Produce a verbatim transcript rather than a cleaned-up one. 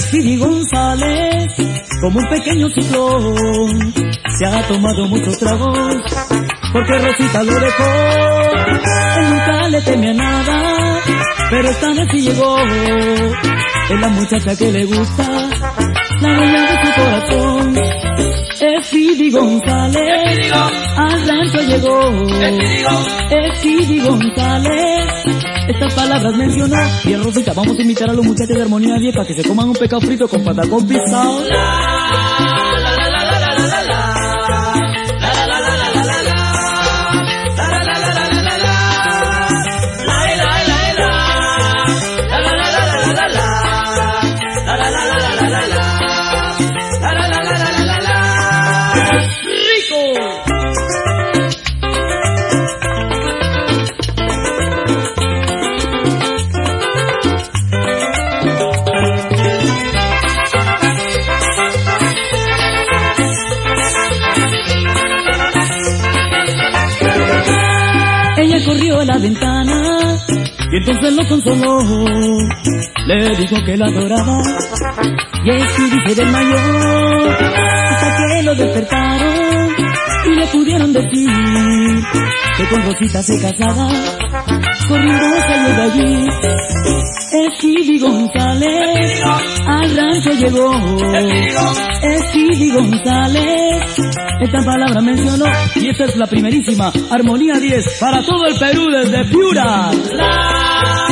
Speedy González, como un pequeño ciclón, se ha tomado muchos tragos, porque Rosita lo dejó. Él nunca le temía nada, pero esta vez sí llegó. Es la muchacha que le gusta, la dueña de su corazón. Speedy González, al rancho llegó. Speedy González, estas palabras mencionó. Y en Rosita vamos a invitar a los muchachos de Armonía diez para que se coman un pescado frito con patacón pisado. Ella corrió a la ventana y entonces lo consoló. Le dijo que la adoraba y Speedy se desmayó, hasta que lo despertaron y le pudieron decir que con Rosita se casaba. Corriendo salió de allí. Speedy González al rancho llegó. Speedy González esta palabra mencionó. Y esta es la primerísima Armonía diez para todo el Perú desde Piura. La